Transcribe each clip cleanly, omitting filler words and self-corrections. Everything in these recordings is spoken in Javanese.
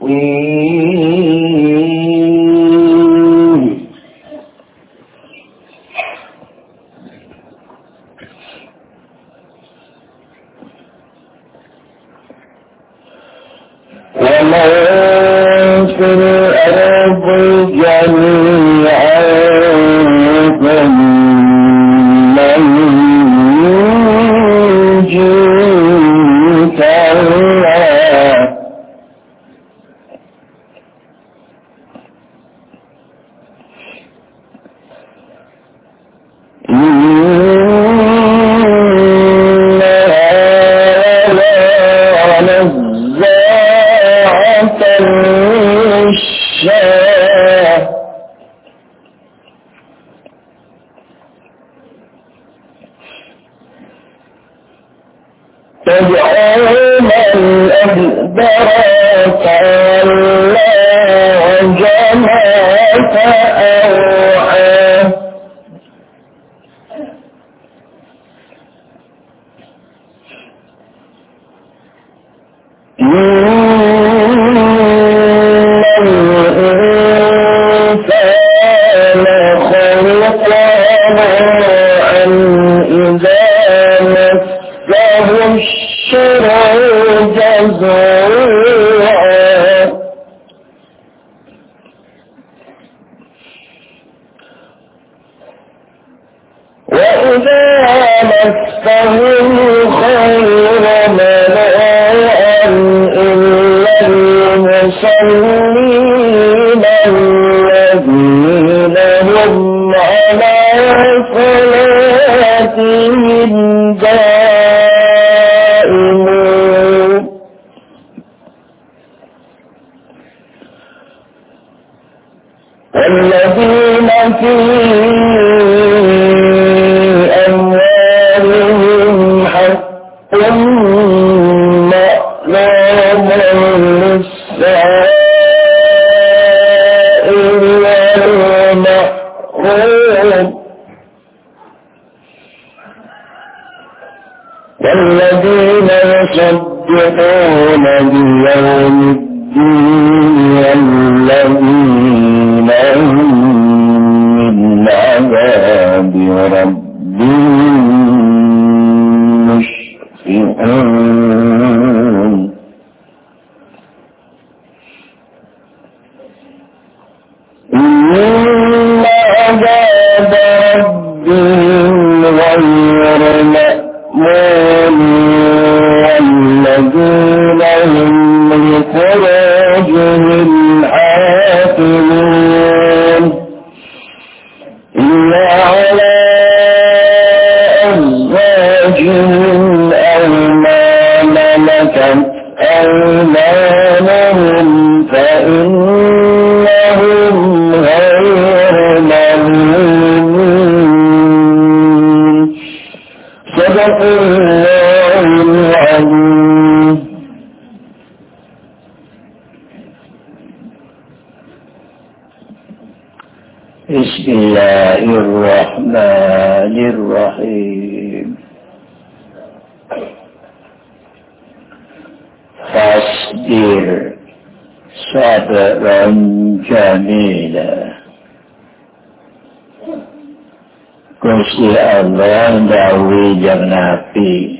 Gusti Allah dawuh yang Nabi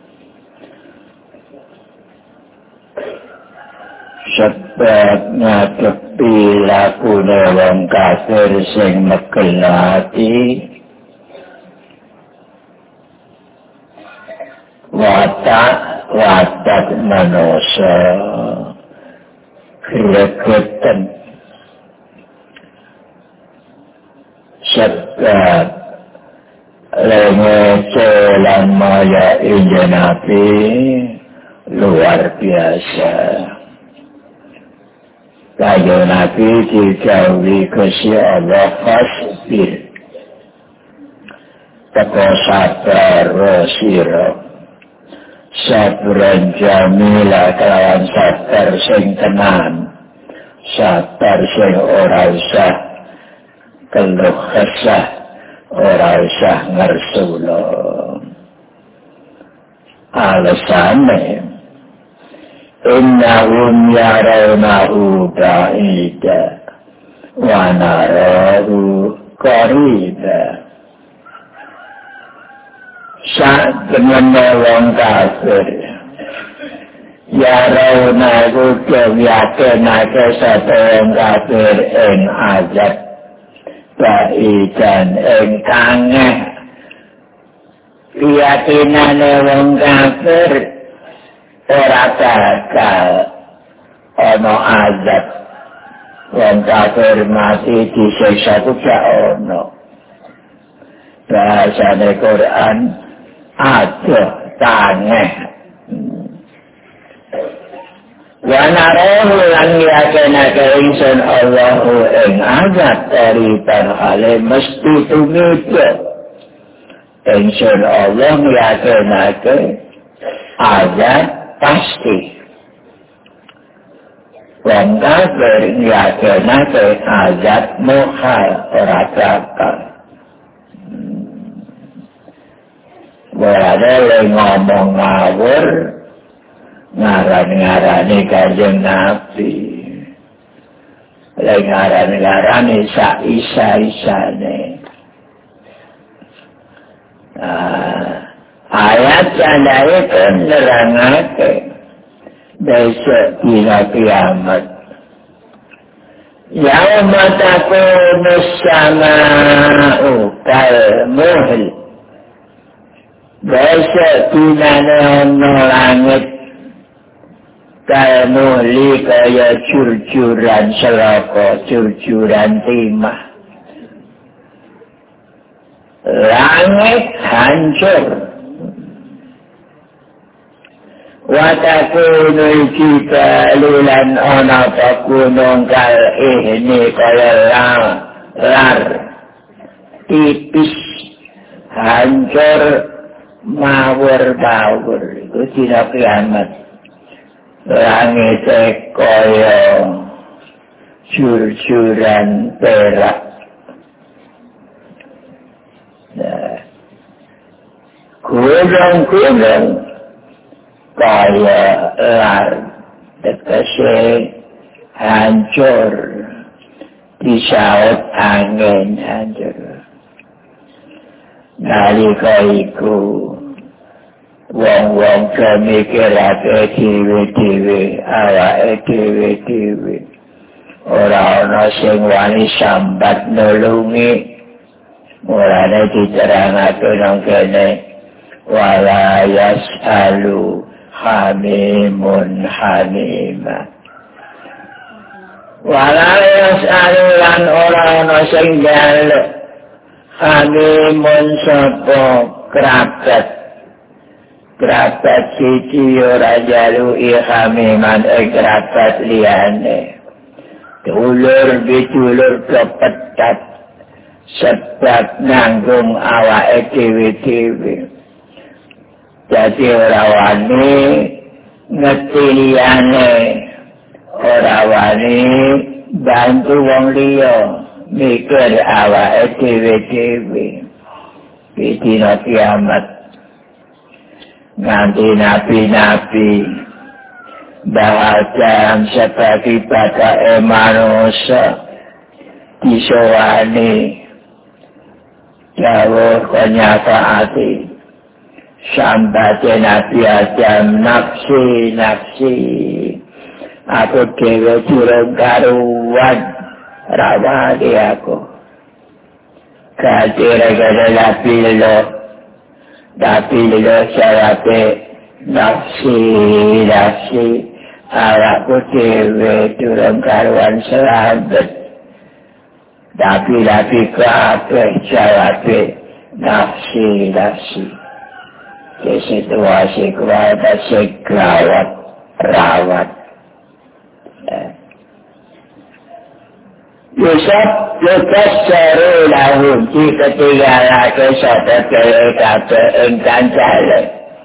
sebab ngadepi lakune wong kafir sing megelati watak manusia gregetan sebab lengece lan maya inja Nabi luar biasa. Kayu Nabi dijauhi Gusti Allah fasbir teko sabar sira sabran jamila kelawan sabar sing tenan sabar sing ora usah keluh kesah ora usah ngersula alasane innahum yarawnahu ba'ida wa narahu qariba. Sak temene wong kafir yarawnahu yakinake sapa wong kafir ing azab ba'idan ing kangeh. Keyakinane wong kafir ora bakal ana azab. Wong kafir mati disiksa ku gak ono. Bahasane Quran aduh tangeh. Wa narahu lan yakinake ingsun Allahu ing azab tariban hale mesti tumito. Ingsun Allah yakinake azab pasti. Wong kafir yakinake azab mukhal ora bakal. Berada ngomong ngawur ngaran-ngarani Kanjeng Nabi. Ngaran-ngarani isa-isane. Ayat candai kan nerangake besok dina kiamat. Yauma takunu as-samaa'u kal-muhl. Besok dinane ono langit kal-muhli kaya curcuran selaka, curcuran timah. Langit hancur. Watakunu jibalu lan ana gunung kal ihni kaya lar tipis hancur mawur-mawur. Iku dina kiamat. Langit kaya curcuran perak. Gunung-gunung kaya lar tegese hancur disaut angin hancur. Nalika iku wong-wong mikirake dhewe-dhewe awake dhewe-dhewe ora ana sing wani sambat nulungi. Mulane diterangake nang kene wala yas'alu hamimun hamima. Wala yas'alu lan ora ana sing njaluk hamimun sapa kerabat siji ora njaluki hamiman kerabat liyane. Dulur bitulur kepetat sebab nanggung awake dhewe-dhewe. Jadi ora wani ngerti liyane, ora wani bantu wong liya, mikir awake dhewe-dhewe. Dina kiamat nganti nabi-nabi bahkan sebagai bapak manusia disowani jauh kenyataan sampai Nabi Adam nafsi aku dewe durung karuan rawani aku kadire-kadire Nabi lo sawabe nafsi awakku dewe durung karuan selamat. Tapi kabeh jawabe nafsi. Di situasi kuwata sing rawat. Yusuf lukas seru lahum jika tinggalake sapa kaya kabeh ing kancane.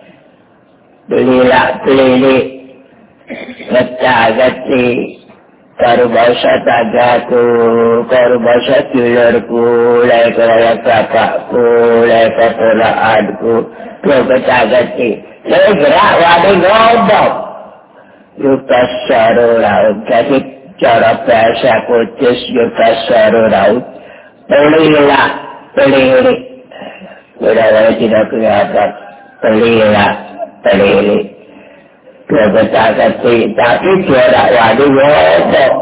Belilik ngecagati karo basa tagaku, karo basa dulurku, lek kaya bapakku, lek keponakanku, karo ngecagati. Lek gerak wani ngomong. Yukasaro laut. Jadi cara bahasa Kudus Yukasaro laut. Belilah, beli. Bila tidak kelihatan. Belilah, beli. Kebetulan tapi dia tak wadi ngomong.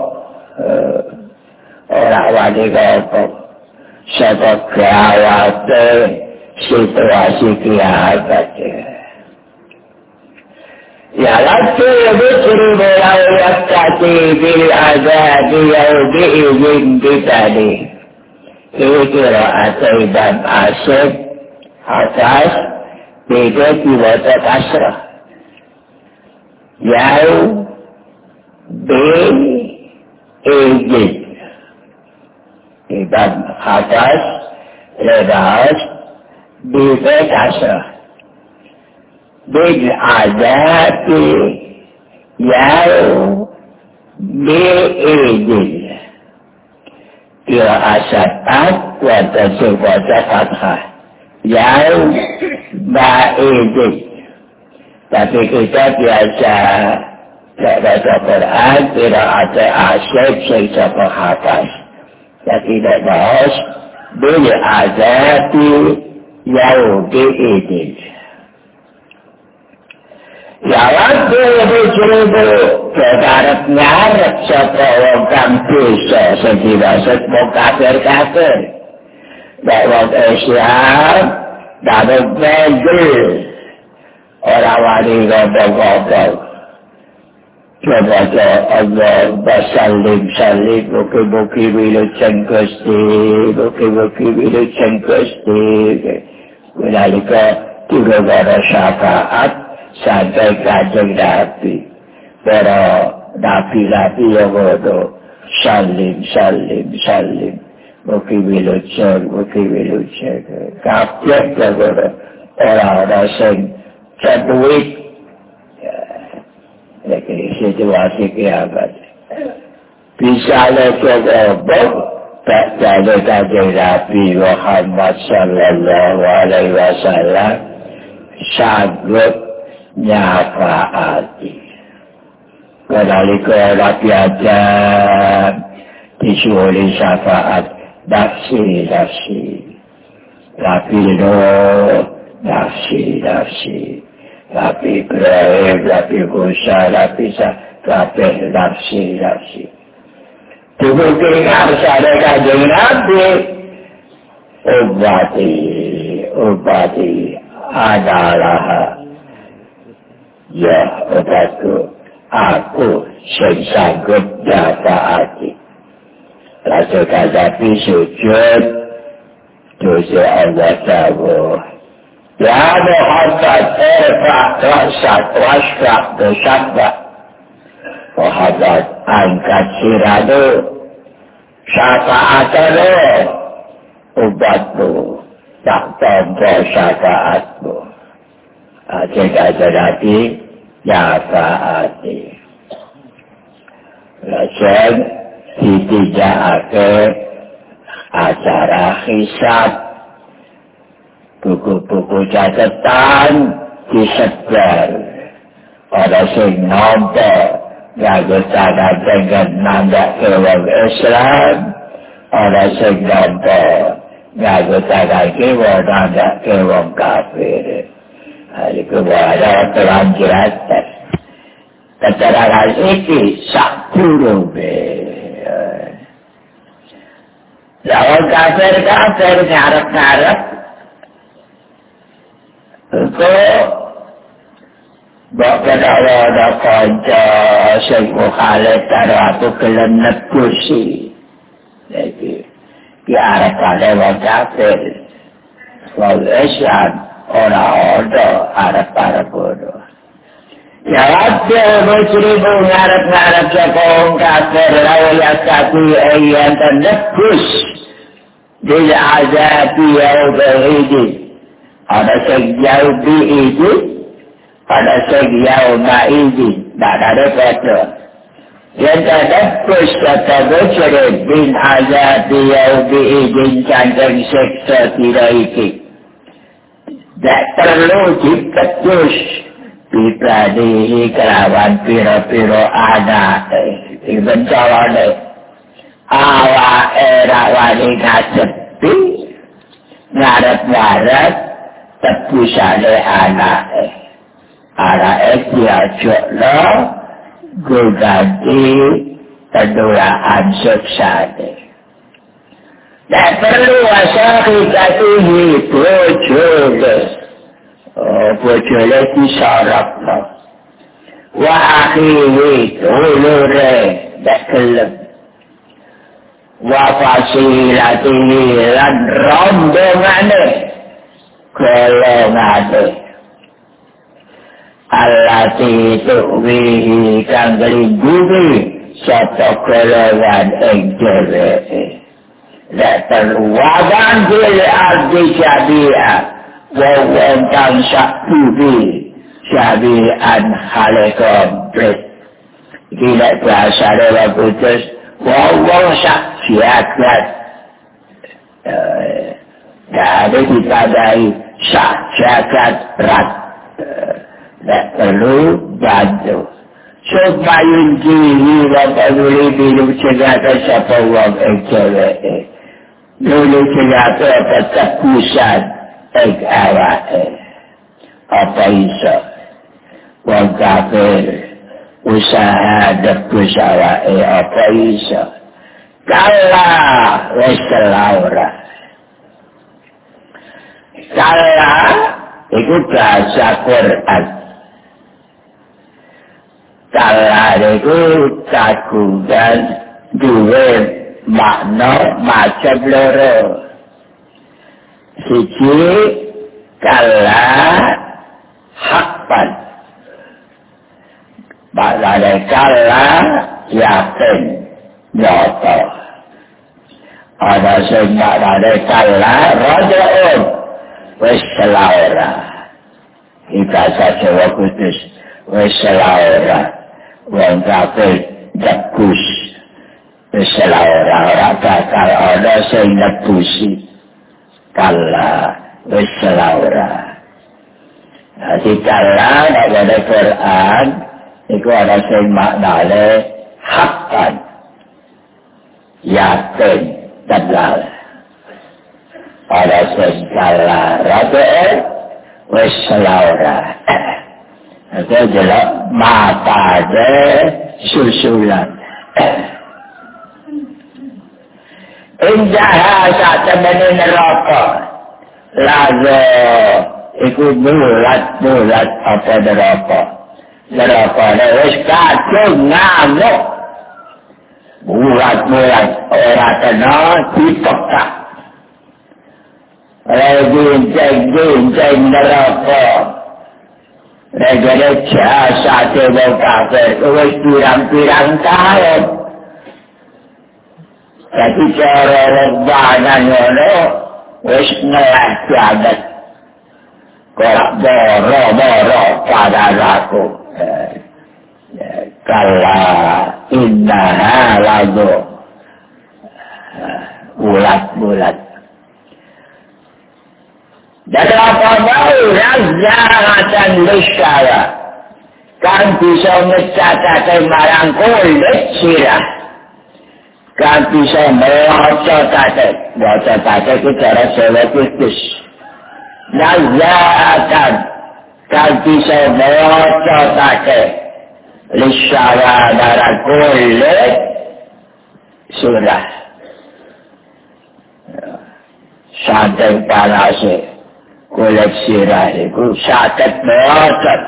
Orang wadi ngomong. Sebab khawatir situasi kiamat. Ya lagi berciri berawat kati bil azab yaudihim bitani. Ikhra'at dan asyik atas beda tiwata kasrah. Yau bil dan atas ledas beda kasrah. Bil azab yau bil kira asyat wata sebuah fathah yang ba'idin. Tapi kita biasa baca Quran kira ada asyat sebuah hafaz. Kita tidak bahas bila azati yang ba'idin. Jawab bercerita kebarat ngarep seorang kampus setidak mau kafir-kafir. Dakwah Islam dapat belajar orang wali ngomong-ngomong. Coba Allah bersalim buki-buki wilujeng Gusti, buki-buki wilujeng Gusti. Menalika tiga gara syafaat sampai Kanjeng Nabi. Para nabi-nabi yang ada salim. Mugi wilujeng. Kabeh orang-orang sing ceduit. Lagi situasi kiamat. Bisa lekong Baca Kanjeng Nabi Muhammad sallallahu alaihi wasallam sanggup nyafaati. Kenalika Nabi Adam disuruh syafaat nafsi. Nabi Nuh nafsi. Nabi Ibrahim, Nabi Musa, Nabi nafsi. Dibukti ada Kanjeng Nabi obati adalah ya obatku, aku sanggup nyafaati. Rasul Nabi sujud dosa Allah Ta'ala. Ya Muhammad irfa' ra'sak wasfa' bersabda. Muhammad angkat siradu syafaatmu, obatmu tak tampa syafaatmu. Jika jadi nyafaati. Rasul ditindakake acara hisab, buku-buku catatan disebar. Ada sing nampak ngaku tangan dengan nandak ke wong Islam, ada sing nampak ngaku tangan ke wong nandak ke wong kafir. Hari kemudian terlanjuran keterangan ini sak burung. Lawan kafir ngarep-ngarep engkau bahkan Allah ada kanca sing mukhalif karo aku gelem nebusi. Jadi diarep-arep wong kafir. Wong Islam ora ada arep-arep bodoh. Ya ada muslimu ngarep-ngarep saka wong kafir lawan satu ayat nebus bil azabi yaum al-idi. Ada sejauh diidi, ada sejauh naidi, tak ada kata. Yang ada pus kata bercerai bin azabi yaum diidi canggeng seksa tidak iki. Tak perlu diketus Pipradihi kelawan piro-piro anake Iben carane awake ra wani ngajepi ngarep-ngarep tebusane anake diajakno ganti pendulaan suksane nek perlu asari katihi bojone bojone disarapno wa akhihi dulure nek gelem wa fasilatihi lan rombongane golongane allati tuwihi kang nglinggungi sapa golongan ing dheweke nek terwagan dhewe arti jadiya wong kang sakbudi jadian hale komplit iki nek bahasa Arab putus wong sak jagat jadi ditandai sak jagat rat nek perlu bantu supaya diri bapak boleh bilang cegatan siapa wong dheweke dulu cegatan apa tebusan awake apa iso wong kafir usaha debus awake apa iso kalah wis laura kalah iku bahasa Quran kalah iku kagungan duwe makna macam loro siji kalah hakpan maknane kalah yakin nyata ada sing maknane kalah rajaun wis laura kita Jawa khusus wis laura wong kafir debus wis laura ora bakal ana sing nebusi kalah wis laura jadi kalah dalam Quran itu ada sing maknane hakkan yakin tegal ada sing kalah rabe wis laura itu jelas mata de susulan indah saat temani neraka lagu iku bulat apa neraka wis kacung ngamuk bulat ora kena dipekak ginceng neraka regane jasa dewa kafir wis pirang-pirang tahun tapi cara rebanan ngono wis ngeleh banget kok boro pada aku kala innaha lagu bulat dan apa mau razatan lisyara kan bisa ngecacate marang kulit sirah kan bisa melocot-tate itu cara Jawa khusus nazatan kan bisa melocot-tate lisyara darah kulit surah santai panase kulit sirah itu sangat melocot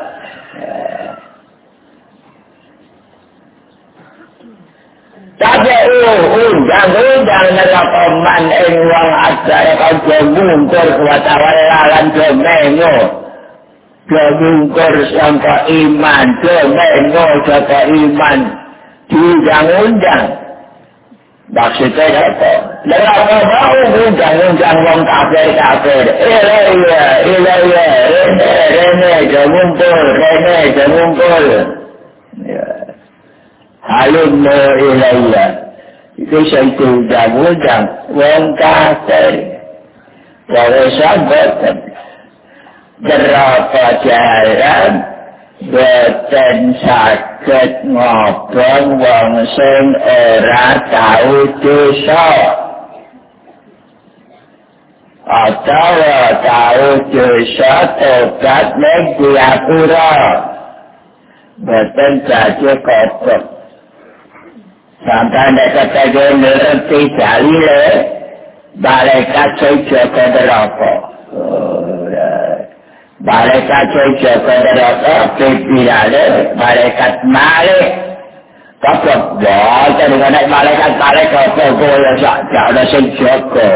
tapi undang-undang neraka man ing wong ajae kanca mungkur kuwatawan lan domengo mungkur sangka iman domengo sangka iman diundang-undang maksudnya apa? Neraka mau undang-undang wong kafir ilaiya rene jamumpul halumno ilaiya itu satu undang-undang wong kafir walau sahabat berapa jalan boten saged ngobong wong sing ora tau dosa atawa tau dosa tobat ning diapura boten dadi kotor sampai nek kate ngerti dalile malaikat jaga neraka malaikat jaga neraka pipirane malaikat malik kok boten nek malaikat apa kaya sak ana sing jaga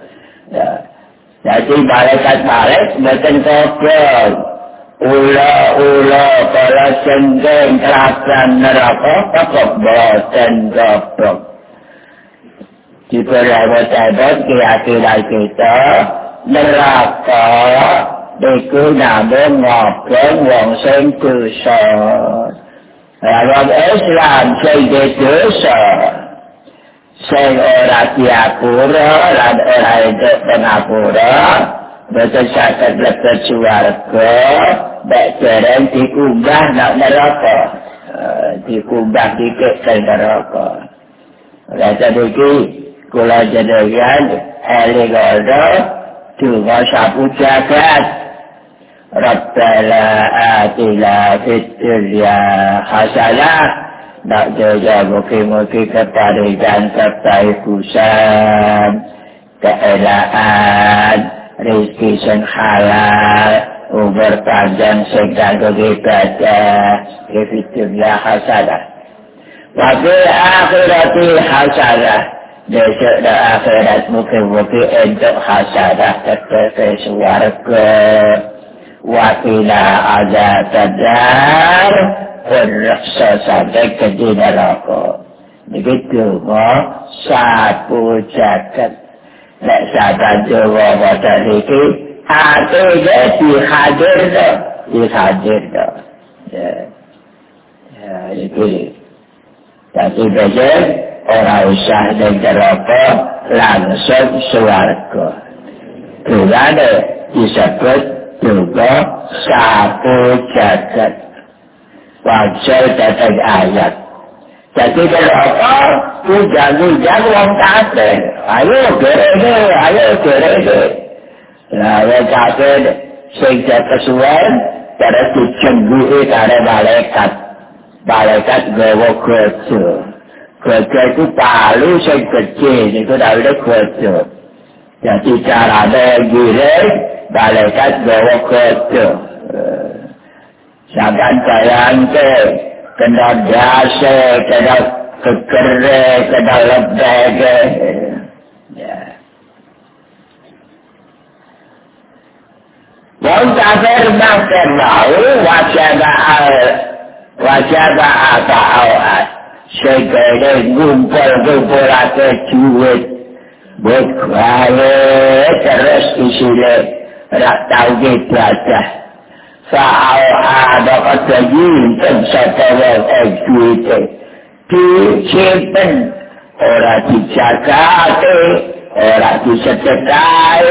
jadi malaikat boten kotor ula kala senggeng kelasan neraka kok boten kotor diperawat-awat keyakinan kita neraka iku namung ngobong wong sing dosa wong Islam sing dosa sing ora diapura lan ora entuk pengapura boten saged mlebu swarga nek dereng dikumbah nang neraka dikumbah dikek ke neraka rasa iki kula jenengan eling ana donga sapu jagat Rabbana atina fid dunya hasanah nak jaga mugi-mugi keparingan serta ikusan keelaan rezeki sing halal umur panjang sing kanggo ibadah fid dunya hasanah wa fil akhirati hasanah besok dan akhirat mugi-mugi entuk hasanah tetep swarga wa qina adzabannar reksa sampai ke neraka begitu sapu jagat nek saban Jawa boten iki atine dihadirno ya iki tapi besok orang usah ning neraka langsung swarga kulane disebut juga sapu jagat wajar datang ayat jadi neraka pujan-pujan wong kafir ayo gerede nah wong kafir sing kesuwen terus dicengguhi karo malaikat gawa kerja itu palu sing gede niku dawuhe kerja jadi carane giring malaikat gawa kerja sampeyan bayangke kena dase kena kekere kena lebege ya wong kafir makan mau wajah apa segala ngumpul ake duit buat kaya terus isinya rak tahu ibadah soal ada kejadian setelah duit disimpan orang dijaga orang disedekah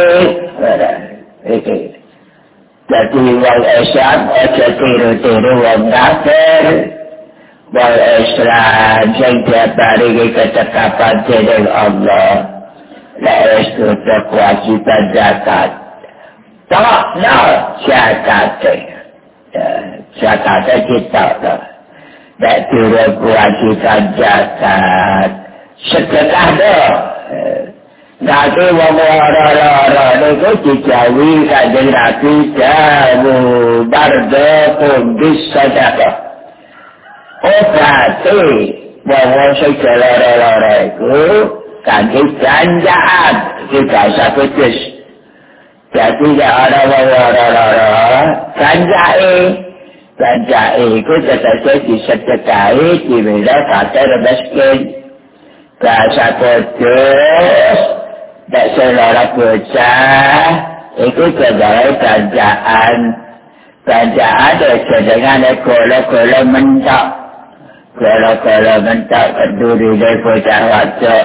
jadi wal Islam aja tiru-tiru wong kafir wal Islam sing diparingi ketetapan dening Allah lek itu kewajiban zakat tak zakat kita lek tiru kewajiban zakat sedekah dah nanti wong ora niku dijawi kanjeng Nabi jamu bardo bisa sedekah obati wong sing lara iku kanthi janjaan kita usah putus jadi ada wong lara janjae iku tetep disedekahi dibela kate miskin rasa putus tak selera bocah itu sebagai kerajaan dengan golo-golo mentok kenduri dari bocah wajah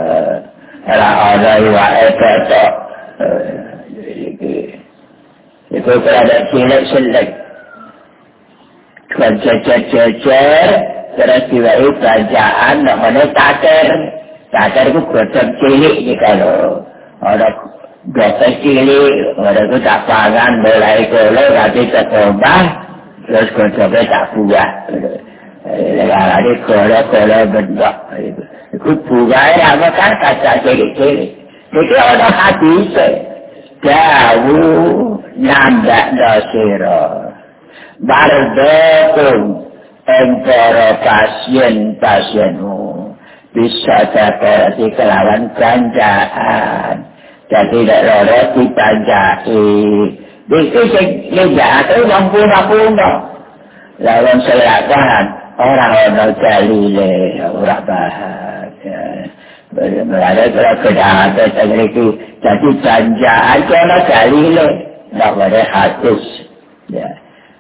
orang iwa epetok itu kerana cilik Kejar-kejar terus diwai kerajaan namanya taker. Taker itu gocok cilik ni kalau orang gocok cilik orang itu tak pangan mulai kolor tapi terkobah terus gocoknya tak buah. Ada kolor bentuk. Itu buahnya apa kan kaca cilik-cilik. Itu orang hadis jauh nandak dasiro. Barbekum antara pasien-pasienmu bisa terjadi kelawan ganjaan. Jadi tidak dipanjai. Itu sejak itu mampu-mampu. Lawan silakan orang-orang jalile, orang bahagia. Berada kejahatan itu jadi ganjaan orang jalile. Tak boleh hadis. Ya.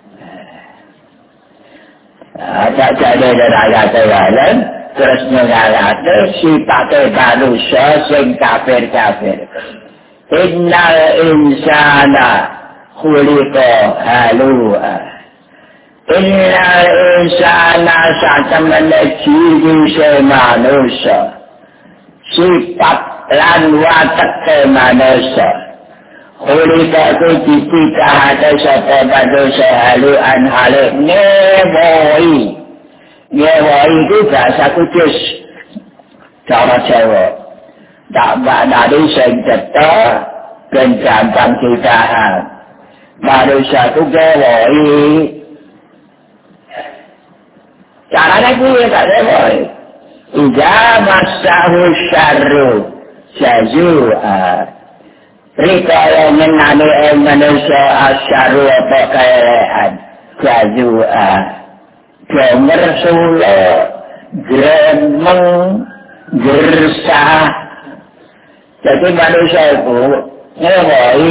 Tak jadi rakyat jalan terus mengalami sifatnya manusia sing kafir-kafir. Innal insana khuliqa halu'a. Innal insana satamana ciri manusia. Sifat lan watak manusia. Khuliqa itu dicipta ada satu manusia halu'an halik ngewoi. Ngewoi itu bahasa kudus. Cara Jawa. Tak maknanya sing cipta dan gampang ditahan. Manusia itu ngewoi. Caranya gue tak ngewoi. Ija masahu syarru jazu'ah. Rikaya mengenai manusia asyaru apa kayaan jazua gemer sula gremeng gersah. Jadi manusia itu ngewoi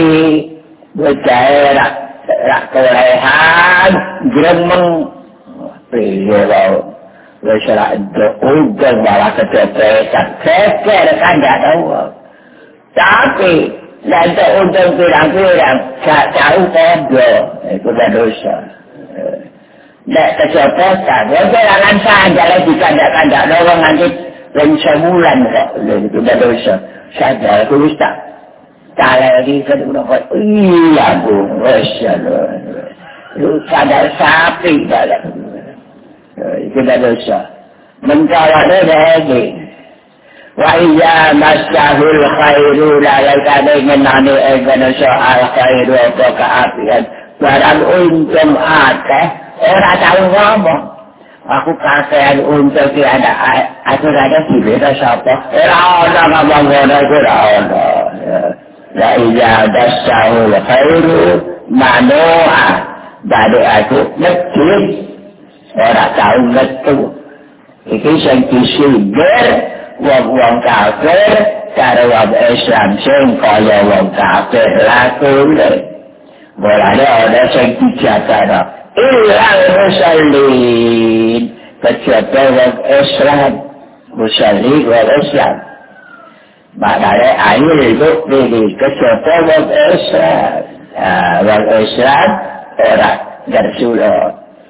berjaya rak kelehan gremeng piye wau wis rak undang malah kecepatan keker kan gak tahu. Tapi nanti untuk pirang-pirang, tak tahu kodok. Itu dah dosa. Tak kecopotan. Jangan saja lagi kandak-kandak. Orang nanti sebulan kok. Itu dah dosa. Saja, aku tak. Kalau lagi kedua, iya bu, Masya Allah. Itu sadar sapi. Itu dah dosa. Mencawanya lagi. Wa iya masyahul khairu lalakane menani manusia al khairu apa keapian barang untung akeh orang tahu ngomong aku kakean untung ki aku ada di beda siapa orang ngomong ngono iku ora ono la iya masyahul khairu manoa dari aku metu orang tahu metu iki sing disilger wong kafir karo wong Islam sing kaya wong kafir lakune. Mulane ana sing dijaga ilang musallin kecuali wong Islam musallin wong Islam. Maknanya akhir itu pilih kecuali wong Islam. Wong Islam orang bersuluk.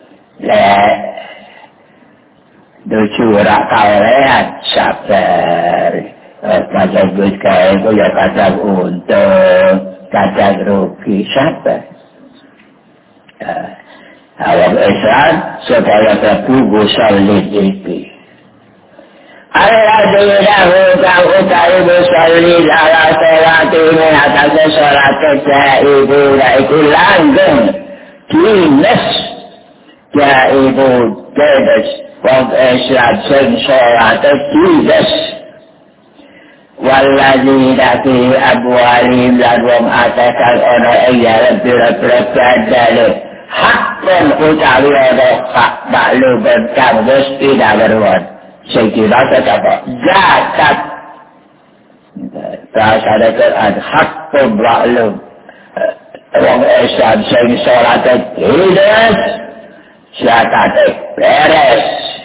Dicurah kaulehan sabar. Kadang gus kaya itu ya kadang untung, kadang rugi sabar. Awal Islam supaya terbuka salib itu. Alladinahu kang utai musalli ala salati min atas salat jaibu yaitu langgeng dinas jaibu dinas wong Islam sing salat dinas walladzina fi abwalihim lan wong atakan ana ing pira-pira bandale hakon utawi ana hak maklum kang mesti dawerwan sing dirasa apa zakat bahasa Quran hakun maklum wong Islam sing salat dinas zakat beres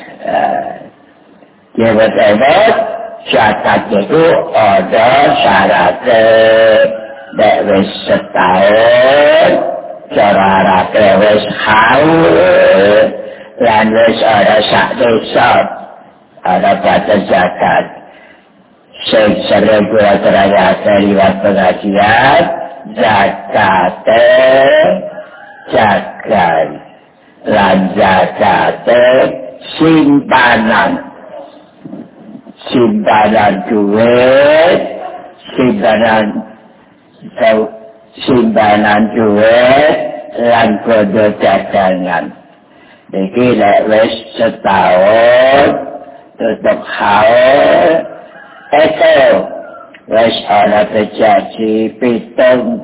hebat-hebat zakat itu ada syaratnya wis setahun cara wis haul lan wis ana sak desa ana batas zakat sing sering kula terangake liwat pengajian zakat zakat lan zakat simpanan duit simpanan duit lan kodo dagangan iki lek wis setahun tutup haul itu wis ana terjadi 77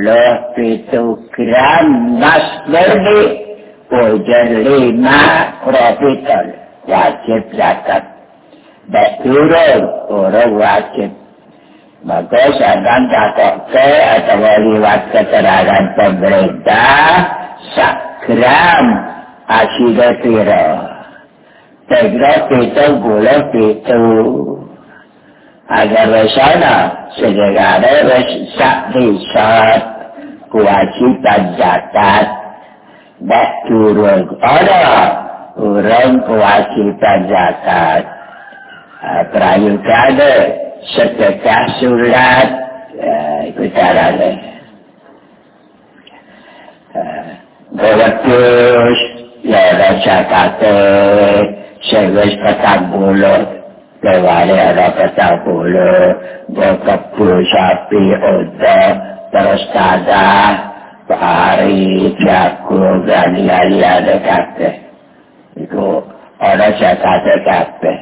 gram emas murni pujan 5 profiton wajib zakat nek turun orang wajib maka jangan takutke atau lewat keterangan pemerintah sak gram hasilnya piro tegro 77 agar resana segera sak risat kewajiban zakat nek turun ada orang kewajiban zakat prayugane sedekah surat itu caranya Gawatkus ya ada zakate sewis 40 lewale ada 40 kebu sapi unta terus kada pari jago dan liya-liya kabeh iku ana zakate kabeh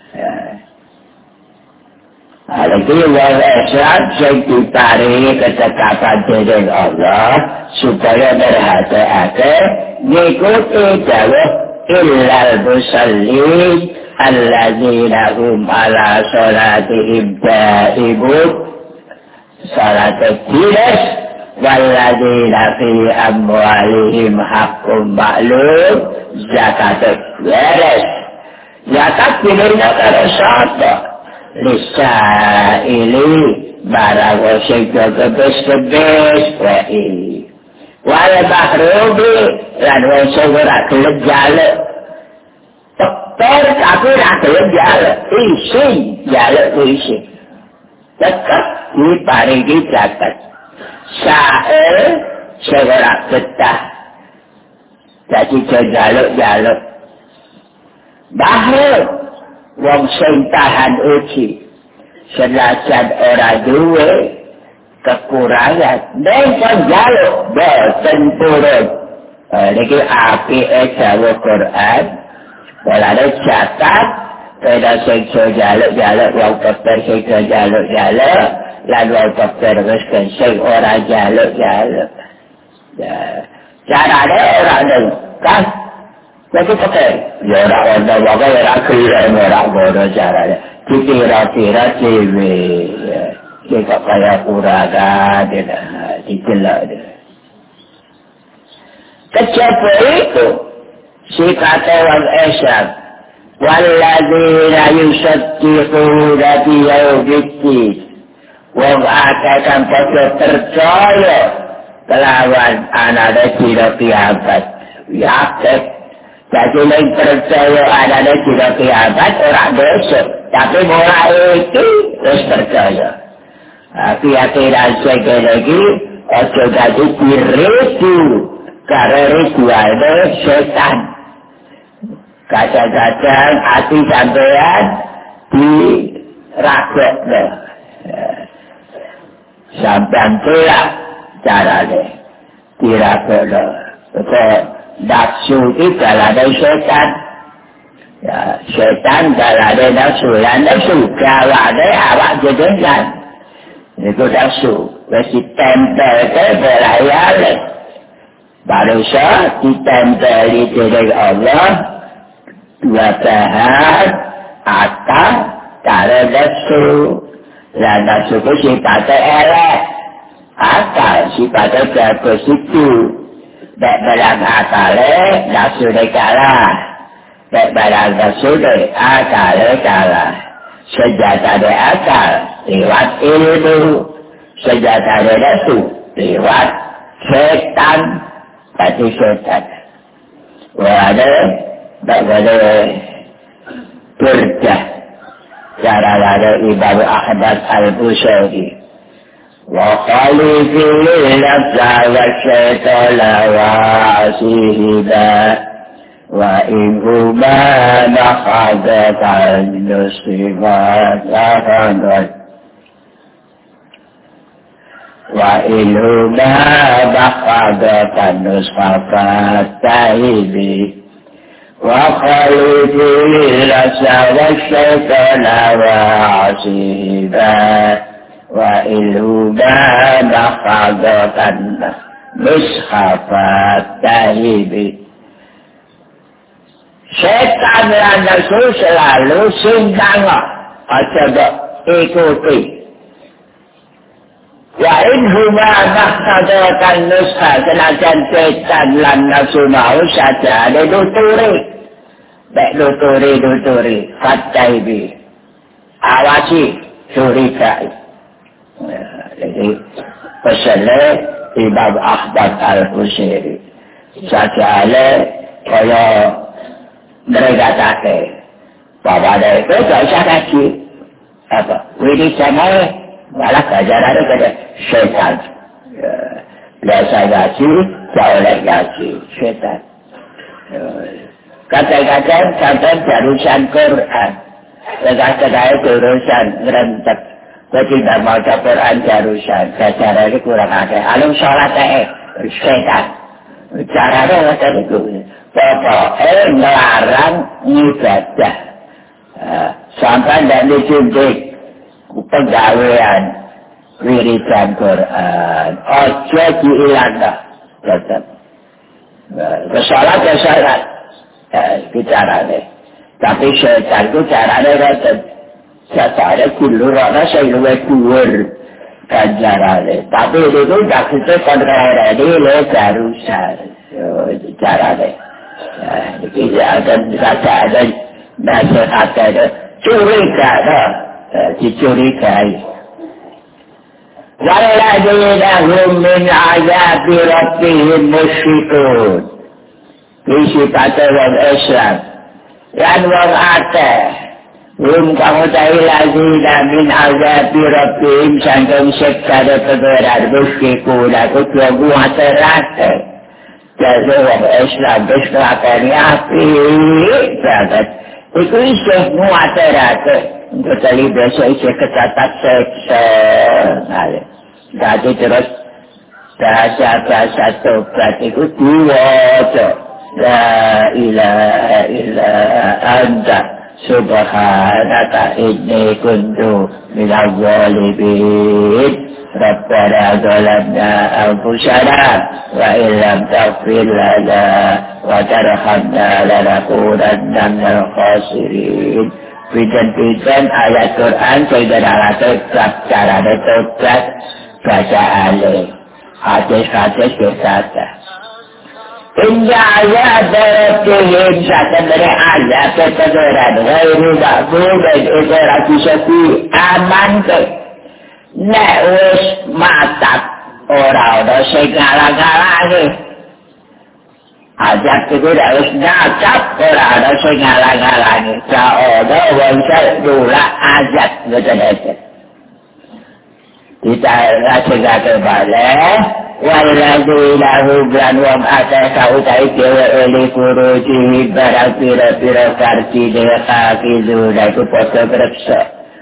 Lagi wal Islam sing diparingi ketetapan dening Allah supaya berhati-hati ngikuti dawuh illal musallin alladzina hum ala salatihim daimun salat tilas walladzina fi amwalihim haqqun ma'lum zakat beres zakat diberikan kepada siapa Lisa'ili barang sing kebes-kebes wae wal mahrubi lan wong sing ora gelem jaluk tekor tapi ora gelem jaluk isi jaluk isi tetep diparingi zakat sae sing ora betah dadi jaluk bahwa wong sing tahan uji senajan ora duwe kekurangan nek njaluk boten purun niki apike dawuh Quran walane zakat pada sing jaluk wong kafir sing jaluk lan wong kafir wis sing ora jaluk carane ora kan Lagi pakai, ya orang ada wakil orang kira orang bodoh caranya. Dikira-kira cewek, kita kayak kuragan, dijelak dia. Kecepa itu, si kata orang Islam, walladzina yusaddiquna biyaumiddin, wong akan pada percaya kelawan anak tidak kiamat, yakin. Jadi yang percaya ada tidak kiamat orang dosa. Tapi mulai itu terus percaya. Keyakinan sekali lagi, ojo jadi diridu. Karena ritualnya setan. Kadang-kadang hati sampean diragoknya. Sampean pulak caranya. Diragoknya. Betul. Nafsu itu galanya setan. Ya, setan galanya nafsu. Yang nafsu galanya awak jedengan. Itu nafsu. Mesti tempel ke belayale. Manusia ditempeli dengan Allah. Dua bahan. Akal. Kalau nafsu. Dan nafsu itu sifatnya elek. Akal sifatnya bagus itu. Nek barang akale nafsu ne kalah. Nek barang nafsu ne akale kalah. Senjata ne akal lewat ilmu. Senjata ne nafsu lewat setan. Tadi setan. Wada tak boleh berdah. Cara lalu Imam Ahmad Al-Busairi. Wa khalifil nafsa wa syaitana wa asihida wa inhuma nakhadatan nusrimat lahanat wa inhuma nakhadatan nusrafat tahibi wa khalifil nafsa wa syaitana wa asihida wa ilhuba nakhadatan mushafat tahibi. Setan dan nafsu selalu sindang coba ikuti. Wa ilhuba nakhadatan mushafat senajan setan dan nafsu mau saja ada nuturi fat tahibi. Awasi curigai. Jadi pesannya Imam Ahmad Al-Busairi sajalah kaya mereka take bahwa ada itu tak usah kaji apa wiridannya malah gajarannya kepada setan biasa gaji jauh lagi gaji setan kata-kata jurusan Quran kata-kata jurusan rentek. Tidak mau Quran jarusan, cara ini kurang ada. Alung sholat setan. Caranya macam itu. Pokoknya melarang ibadah. Sampai tidak disuntik pegawaian wiridan Quran. Ojo diilangkan. Tetap. Sholat ya sholat. Itu caranya. Tapi setan itu caranya tetap. Saya kulur orang saya luar kuar ganjarannya. Tapi itu tak kita kontrol ini le jarusan caranya. Jadi akan ada nasihat ada curiga dicurigai. Waladinahum min azabi rabbihim musyrikun. Ini kata orang Islam. Dan orang Aceh. kamu tahu lagi min azabi rabbihim sangkang seksa dan pengeran musyrikun aku tunggu masyarakat jadi orang Islam berkelakuan api sangat itu isih masyarakat untuk tadi besok isih kecatat seksa jadi terus bahasa tobat itu dua la ilaha illa anta subhanaka inni kuntu minaz zalimin rabbana zalamna anfusana wa illam taghfir lana wa tarhamna lanakunanna minal khasirin. Pidan-pidan ayat Quran Sayyidina Al-Fatihah cara tobat baca alih hadis-hadis berkata Inja ayat darabihim sebenarnya ayat ketegeran Gairu makbul dan iterasi sepi aman ke Nek wis matak orang-orang segala-galanya Ajak itu dah wis nyacap orang-orang segala-galanya Seorang wansal dula ajak gitu-gitu Kita rasa kebalik Waladina hublan wam atasa utai kewa eli furuji barang pira-pira karti dia kakiduna itu foto bereksa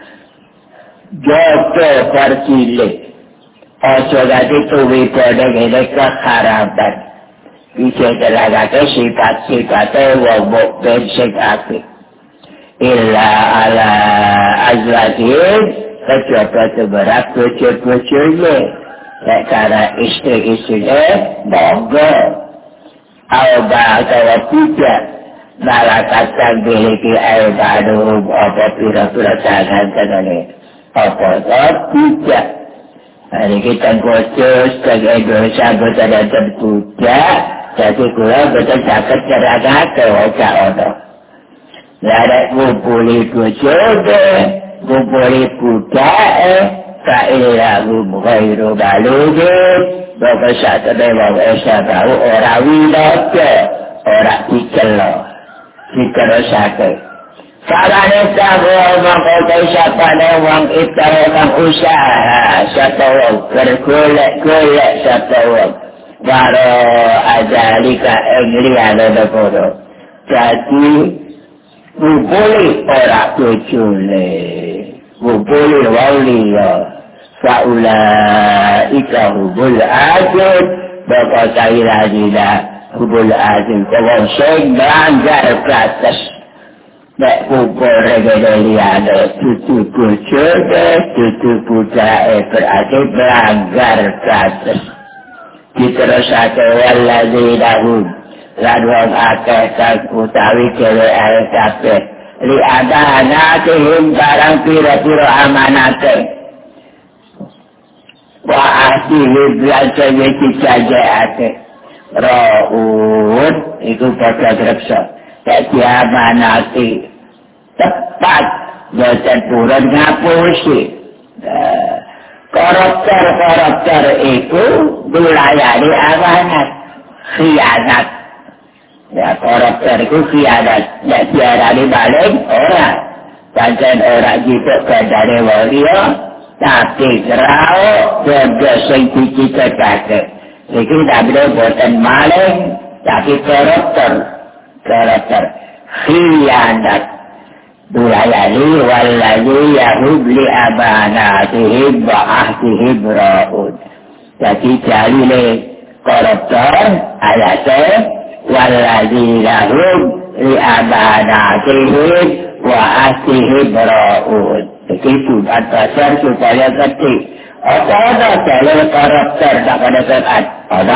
joto karti le ojo gati tuwi podeng ini keharapan bisa terlaga ke sifat-sifatnya wabuk bensik api illa ala azwajin kecoba seberat bocor-bocornya karena istri-istrinya monggo Alba atau tidak malakatan miliki air baru apa pira-pira tangan-tangannya apa tidak hari kita khusus sebagai dosa bertanda terbuka jadi kurang betul sakit ceraka ke wajah orang ada ngumpuli bojobe ngumpuli budak Fa'ilahu ghairu balugin Bapak saat memang Esa tahu orang wilayah Orang dikelo diterusake. Salahnya tahu mengkotai siapa wong itu orang usaha satu wong bergolek-golek satu wong waro ajalika engliana dapur. Jadi boleh orang bojone, boleh wali ya. Faulaika hubul ajud bakal cairadilah hubul ajud. Kalau saya melanggar batas nek kubur regaliana tutu bujode, tutu budae berarti melanggar batas. Diterusake waladzinahum lan wong akeh kang utawi dheweke kabeh li amanatihim barang pira-pira amanate wa ahdihim lan dijanjekake raud iku bakal reksa dadi amanati tepat boten purun ngapusi koruptor itu melayani amanat khianat. Ya, koruptor itu khianat. Ya, diarani balik orang. Pancen orang gitu dari walia, tapi kerau berdasing dicita-cita. Itu tak boleh buatan maling, tapi koruptor. Khianat. Dulayani walayani yahub li amanatihim wa ahdihim ra'ud. Jadi jalile koruptor ayatnya walayani yahub li amanatihim wa ahdihim ra'ud. Begitu dasar supaya ngerti. Apa ada jalil koruptor tak pada saat? Ada.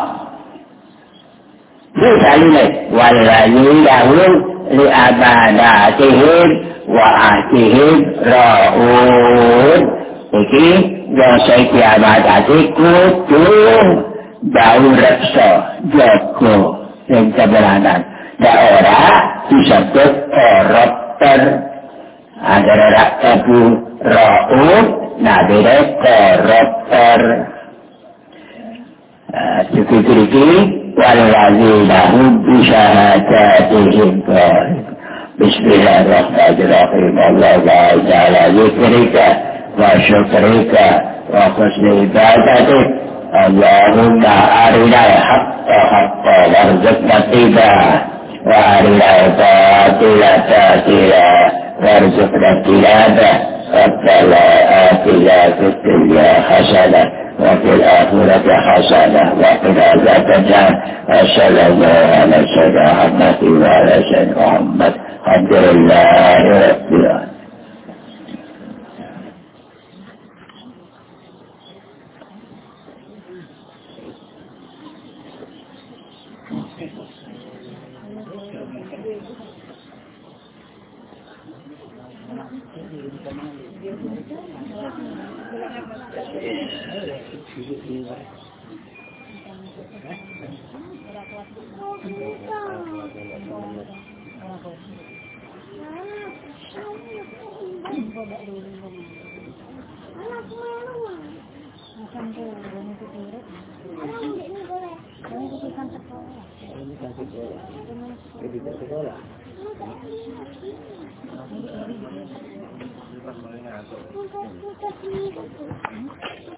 Ini jalile walayani yahub li amanatihim wa ahdihim ra'ud. Iki yang saya kiamatati kudu bau reksa jago yang kebenaran. Dan orang disebut koruptor. Ada orang tabu ra'ud, nabire koruptor. Cukup-cukup والذين هم بشهاداتهم قائمون. بسم الله الرحمن الرحيم. اللهم أعز على ذكرك وشكرك وحسن عبادتك. اللهم أرنا الحق حقا وارزقنا اتباعه وأرنا الباطل باطلا وارزقنا اجتنابه. ربنا آتنا في الدنيا حسنة وفي الآخرة حسنة وقنا عذاب النار. وصلى الله على سيدنا محمد وعلى سيدنا محمد. الحمد لله رب العالمين.